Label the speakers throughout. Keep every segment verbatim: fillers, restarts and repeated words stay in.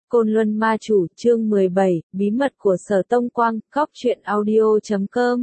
Speaker 1: Côn Luân Ma Chủ, chương mười bảy, Bí mật của Sở Tông Quang, cóc truyện audio chấm com.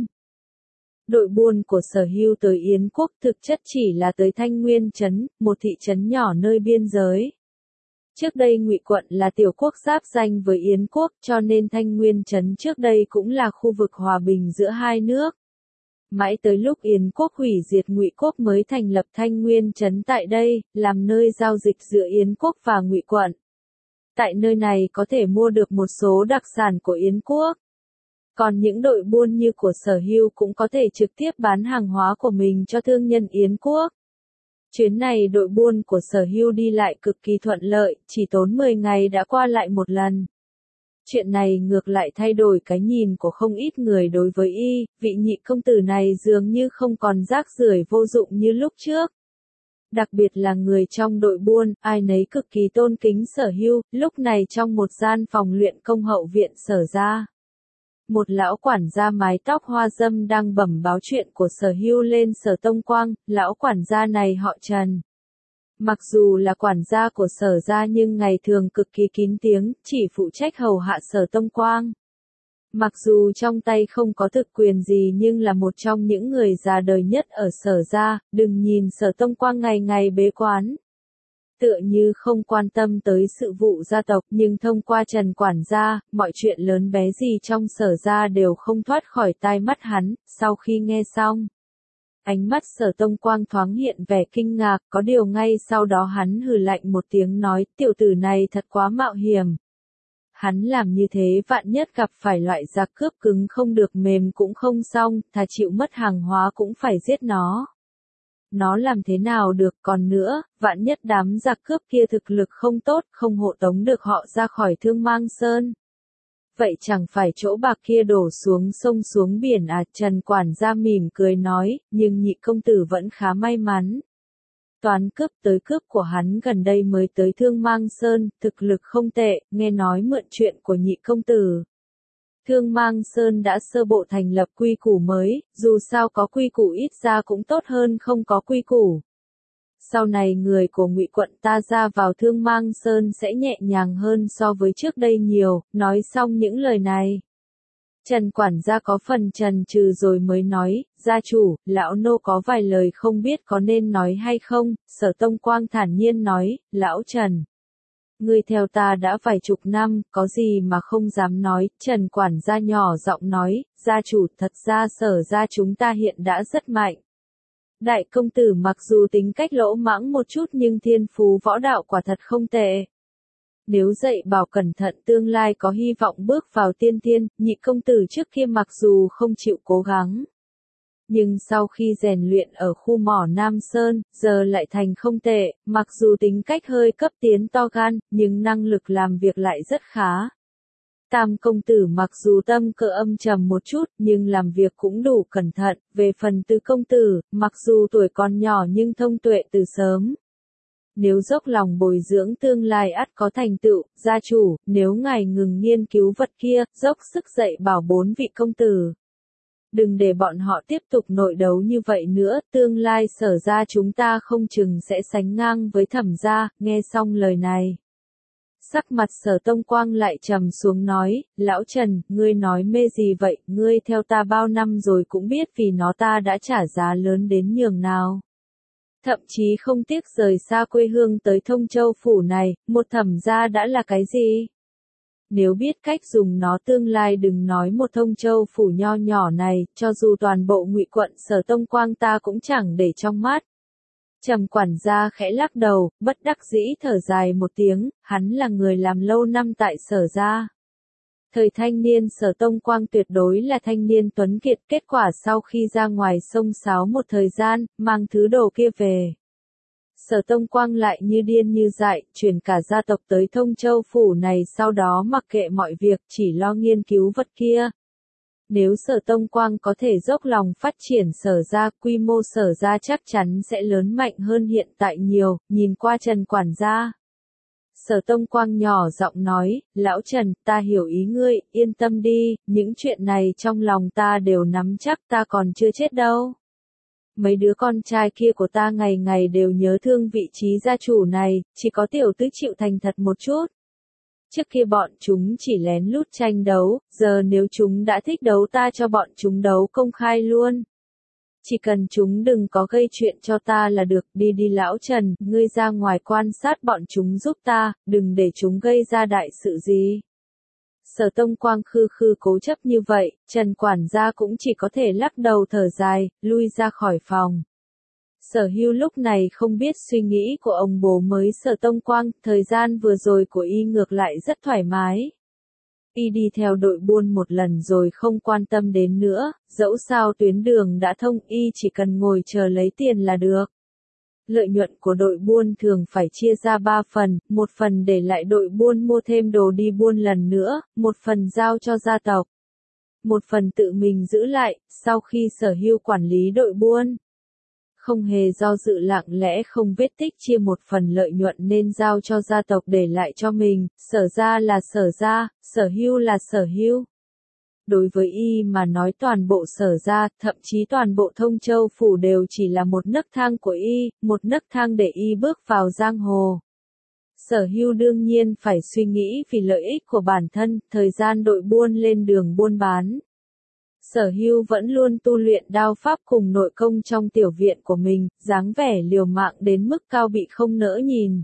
Speaker 1: Đội buôn của Sở Hưu tới Yến Quốc thực chất chỉ là tới Thanh Nguyên Trấn, một thị trấn nhỏ nơi biên giới. Trước đây Ngụy quận là tiểu quốc giáp ranh với Yến Quốc, cho nên Thanh Nguyên Trấn trước đây cũng là khu vực hòa bình giữa hai nước. Mãi tới lúc Yến Quốc hủy diệt Ngụy Quốc mới thành lập Thanh Nguyên Trấn tại đây, làm nơi giao dịch giữa Yến Quốc và Ngụy quận. Tại nơi này có thể mua được một số đặc sản của Yến Quốc. Còn những đội buôn như của Sở Hưu cũng có thể trực tiếp bán hàng hóa của mình cho thương nhân Yến Quốc. Chuyến này đội buôn của Sở Hưu đi lại cực kỳ thuận lợi, chỉ tốn mười ngày đã qua lại một lần. Chuyện này ngược lại thay đổi cái nhìn của không ít người đối với y, vị nhị công tử này dường như không còn rác rưởi vô dụng như lúc trước. Đặc biệt là người trong đội buôn, ai nấy cực kỳ tôn kính Sở Hưu, lúc này trong một gian phòng luyện công hậu viện Sở gia. Một lão quản gia mái tóc hoa râm đang bẩm báo chuyện của Sở Hưu lên Sở Tông Quang, lão quản gia này họ Trần. Mặc dù là quản gia của Sở gia nhưng ngày thường cực kỳ kín tiếng, chỉ phụ trách hầu hạ Sở Tông Quang. Mặc dù trong tay không có thực quyền gì nhưng là một trong những người già đời nhất ở Sở gia, đừng nhìn Sở Tông Quang ngày ngày bế quan. Tựa như không quan tâm tới sự vụ gia tộc nhưng thông qua Trần quản gia, mọi chuyện lớn bé gì trong Sở gia đều không thoát khỏi tai mắt hắn, sau khi nghe xong. Ánh mắt Sở Tông Quang thoáng hiện vẻ kinh ngạc, có điều ngay sau đó hắn hừ lạnh một tiếng nói, tiểu tử này thật quá mạo hiểm. Hắn làm như thế vạn nhất gặp phải loại giặc cướp cứng không được mềm cũng không xong, thà chịu mất hàng hóa cũng phải giết nó. Nó làm thế nào được, còn nữa, vạn nhất đám giặc cướp kia thực lực không tốt, không hộ tống được họ ra khỏi Thương Mang Sơn. Vậy chẳng phải chỗ bạc kia đổ xuống sông xuống biển à? Trần quản gia mỉm cười nói, nhưng nhị công tử vẫn khá may mắn. Toán cướp tới cướp của hắn gần đây mới tới Thương Mang Sơn, thực lực không tệ, nghe nói mượn chuyện của nhị công tử. Thương Mang Sơn đã sơ bộ thành lập quy củ mới, dù sao có quy củ ít ra cũng tốt hơn không có quy củ. Sau này người của Ngụy quận ta ra vào Thương Mang Sơn sẽ nhẹ nhàng hơn so với trước đây nhiều, nói xong những lời này. Trần quản gia có phần chần chừ rồi mới nói, gia chủ, lão nô có vài lời không biết có nên nói hay không, Sở Tông Quang thản nhiên nói, lão Trần. Ngươi theo ta đã vài chục năm, có gì mà không dám nói, Trần quản gia nhỏ giọng nói, gia chủ thật ra Sở gia chúng ta hiện đã rất mạnh. Đại công tử mặc dù tính cách lỗ mãng một chút nhưng thiên phú võ đạo quả thật không tệ. Nếu dạy bảo cẩn thận tương lai có hy vọng bước vào tiên thiên, nhị công tử trước kia mặc dù không chịu cố gắng. Nhưng sau khi rèn luyện ở khu mỏ Nam Sơn, giờ lại thành không tệ, mặc dù tính cách hơi cấp tiến to gan, nhưng năng lực làm việc lại rất khá. Tam công tử mặc dù tâm cơ âm trầm một chút, nhưng làm việc cũng đủ cẩn thận, về phần Tứ công tử, mặc dù tuổi còn nhỏ nhưng thông tuệ từ sớm. Nếu dốc lòng bồi dưỡng tương lai ắt có thành tựu, gia chủ, nếu ngài ngừng nghiên cứu vật kia, dốc sức dạy bảo bốn vị công tử. Đừng để bọn họ tiếp tục nội đấu như vậy nữa, tương lai Sở gia chúng ta không chừng sẽ sánh ngang với Thẩm gia, nghe xong lời này. Sắc mặt Sở Tông Quang lại trầm xuống nói, lão Trần, ngươi nói mê gì vậy, ngươi theo ta bao năm rồi cũng biết vì nó ta đã trả giá lớn đến nhường nào. Thậm chí không tiếc rời xa quê hương tới Thông Châu phủ này, một Thẩm gia đã là cái gì? Nếu biết cách dùng nó tương lai đừng nói một Thông Châu phủ nho nhỏ này, cho dù toàn bộ Ngụy quận Sở Tông Quang ta cũng chẳng để trong mắt. Trầm quản gia khẽ lắc đầu, bất đắc dĩ thở dài một tiếng, hắn là người làm lâu năm tại Sở gia. Thời thanh niên Sở Tông Quang tuyệt đối là thanh niên tuấn kiệt, kết quả sau khi ra ngoài sông sáo một thời gian, mang thứ đồ kia về. Sở Tông Quang lại như điên như dại, chuyển cả gia tộc tới Thông Châu phủ này sau đó mặc kệ mọi việc, chỉ lo nghiên cứu vật kia. Nếu Sở Tông Quang có thể dốc lòng phát triển Sở gia, quy mô Sở gia chắc chắn sẽ lớn mạnh hơn hiện tại nhiều, nhìn qua Trần quản gia. Sở Tông Quang nhỏ giọng nói, lão Trần, ta hiểu ý ngươi, yên tâm đi, những chuyện này trong lòng ta đều nắm chắc, ta còn chưa chết đâu. Mấy đứa con trai kia của ta ngày ngày đều nhớ thương vị trí gia chủ này, chỉ có tiểu tứ chịu thành thật một chút. Trước kia bọn chúng chỉ lén lút tranh đấu, giờ nếu chúng đã thích đấu ta cho bọn chúng đấu công khai luôn. Chỉ cần chúng đừng có gây chuyện cho ta là được, đi đi lão Trần, ngươi ra ngoài quan sát bọn chúng giúp ta, đừng để chúng gây ra đại sự gì. Sở Tông Quang khư khư cố chấp như vậy, Trần quản gia cũng chỉ có thể lắc đầu thở dài, lui ra khỏi phòng. Sở Hưu lúc này không biết suy nghĩ của ông bố mới Sở Tông Quang, thời gian vừa rồi của y ngược lại rất thoải mái. Y đi theo đội buôn một lần rồi không quan tâm đến nữa, dẫu sao tuyến đường đã thông y chỉ cần ngồi chờ lấy tiền là được. Lợi nhuận của đội buôn thường phải chia ra ba phần, một phần để lại đội buôn mua thêm đồ đi buôn lần nữa, một phần giao cho gia tộc. Một phần tự mình giữ lại, sau khi Sở Hưu quản lý đội buôn. Không hề do dự lặng lẽ không vết tích chia một phần lợi nhuận nên giao cho gia tộc để lại cho mình, Sở gia là Sở gia, Sở Hưu là Sở Hưu. Đối với y mà nói toàn bộ Sở gia, thậm chí toàn bộ Thông Châu phủ đều chỉ là một nấc thang của y, một nấc thang để y bước vào giang hồ. Sở Hưu đương nhiên phải suy nghĩ vì lợi ích của bản thân, thời gian đội buôn lên đường buôn bán. Sở Hưu vẫn luôn tu luyện đao pháp cùng nội công trong tiểu viện của mình, dáng vẻ liều mạng đến mức Cao Bị không nỡ nhìn.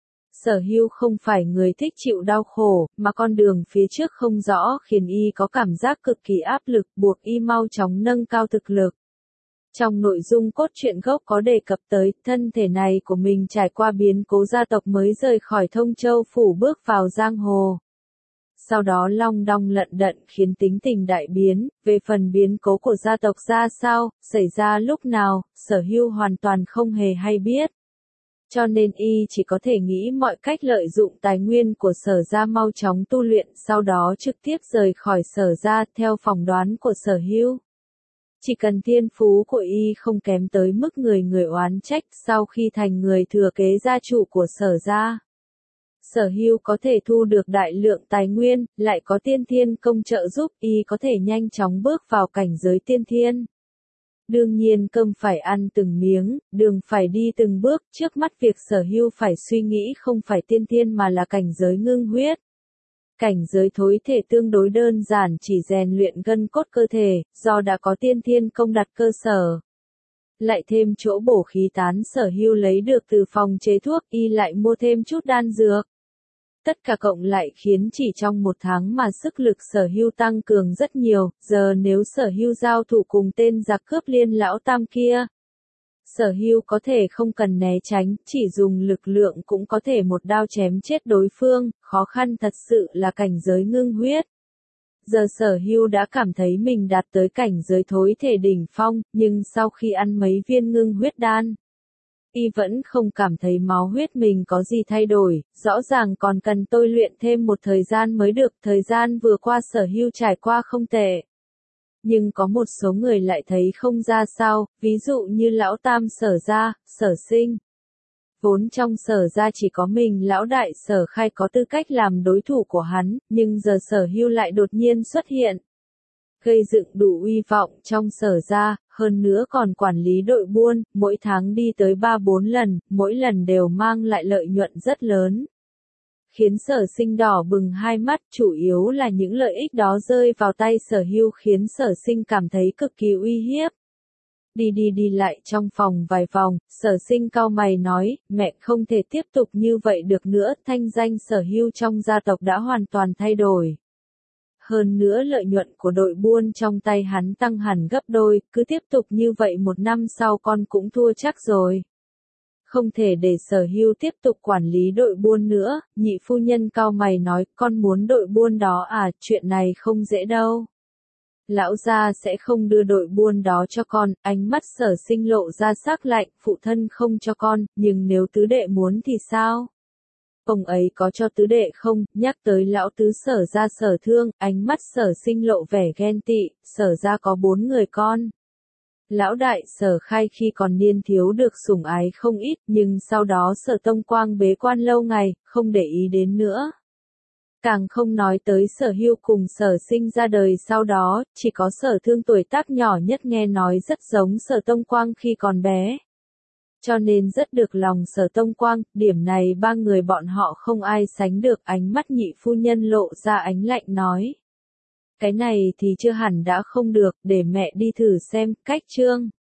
Speaker 1: Sở Hưu không phải người thích chịu đau khổ, mà con đường phía trước không rõ khiến y có cảm giác cực kỳ áp lực buộc y mau chóng nâng cao thực lực. Trong nội dung cốt truyện gốc có đề cập tới, thân thể này của mình trải qua biến cố gia tộc mới rời khỏi Thông Châu phủ bước vào giang hồ. Sau đó long đong lận đận khiến tính tình đại biến, về phần biến cố của gia tộc ra sao, xảy ra lúc nào, Sở Hưu hoàn toàn không hề hay biết. Cho nên y chỉ có thể nghĩ mọi cách lợi dụng tài nguyên của Sở gia mau chóng tu luyện, sau đó trực tiếp rời khỏi Sở gia theo phỏng đoán của Sở Hưu. Chỉ cần thiên phú của y không kém tới mức người người oán trách sau khi thành người thừa kế gia chủ của Sở gia. Sở Hưu có thể thu được đại lượng tài nguyên, lại có tiên thiên công trợ giúp y có thể nhanh chóng bước vào cảnh giới tiên thiên. Đương nhiên cơm phải ăn từng miếng, đường phải đi từng bước, trước mắt việc Sở Hưu phải suy nghĩ không phải tiên thiên mà là cảnh giới ngưng huyết. Cảnh giới thối thể tương đối đơn giản chỉ rèn luyện gân cốt cơ thể, do đã có tiên thiên công đặt cơ sở. Lại thêm chỗ bổ khí tán Sở Hưu lấy được từ phòng chế thuốc, y lại mua thêm chút đan dược. Tất cả cộng lại khiến chỉ trong một tháng mà sức lực Sở Hưu tăng cường rất nhiều, giờ nếu Sở Hưu giao thủ cùng tên giặc cướp Liên lão tam kia. Sở Hưu có thể không cần né tránh, chỉ dùng lực lượng cũng có thể một đao chém chết đối phương, khó khăn thật sự là cảnh giới ngưng huyết. Giờ Sở Hưu đã cảm thấy mình đạt tới cảnh giới thối thể đỉnh phong, nhưng sau khi ăn mấy viên ngưng huyết đan, y vẫn không cảm thấy máu huyết mình có gì thay đổi, rõ ràng còn cần tôi luyện thêm một thời gian mới được, thời gian vừa qua Sở Hưu trải qua không tệ. Nhưng có một số người lại thấy không ra sao, ví dụ như lão tam Sở gia, Sở Sinh. Vốn trong Sở gia chỉ có mình lão đại Sở Khai có tư cách làm đối thủ của hắn, nhưng giờ Sở Hưu lại đột nhiên xuất hiện. Gây dựng đủ uy vọng trong Sở gia, hơn nữa còn quản lý đội buôn, mỗi tháng đi tới ba bốn lần, mỗi lần đều mang lại lợi nhuận rất lớn. Khiến Sở Sinh đỏ bừng hai mắt, chủ yếu là những lợi ích đó rơi vào tay Sở Hưu khiến Sở Sinh cảm thấy cực kỳ uy hiếp. Đi đi đi lại trong phòng vài vòng, Sở Sinh cau mày nói, mẹ không thể tiếp tục như vậy được nữa, thanh danh Sở Hưu trong gia tộc đã hoàn toàn thay đổi. Hơn nữa lợi nhuận của đội buôn trong tay hắn tăng hẳn gấp đôi, cứ tiếp tục như vậy một năm sau con cũng thua chắc rồi. Không thể để Sở Hưu tiếp tục quản lý đội buôn nữa, nhị phu nhân cau mày nói, con muốn đội buôn đó à, chuyện này không dễ đâu. Lão gia sẽ không đưa đội buôn đó cho con, ánh mắt Sở Sinh lộ ra sắc lạnh, phụ thân không cho con, nhưng nếu tứ đệ muốn thì sao? Ông ấy có cho tứ đệ không? Nhắc tới lão tứ Sở gia Sở Thương, ánh mắt Sở Sinh lộ vẻ ghen tị, Sở gia có bốn người con. Lão đại Sở Khai khi còn niên thiếu được sủng ái không ít, nhưng sau đó Sở Tông Quang bế quan lâu ngày, không để ý đến nữa. Càng không nói tới Sở Hưu cùng Sở Sinh ra đời sau đó, chỉ có Sở Thương tuổi tác nhỏ nhất nghe nói rất giống Sở Tông Quang khi còn bé. cho nên rất được lòng Sở Tông Quang, điểm này ba người bọn họ không ai sánh được. Ánh mắt nhị phu nhân lộ ra ánh lạnh nói. Cái này thì chưa hẳn đã không được, để mẹ đi thử xem. Cách chương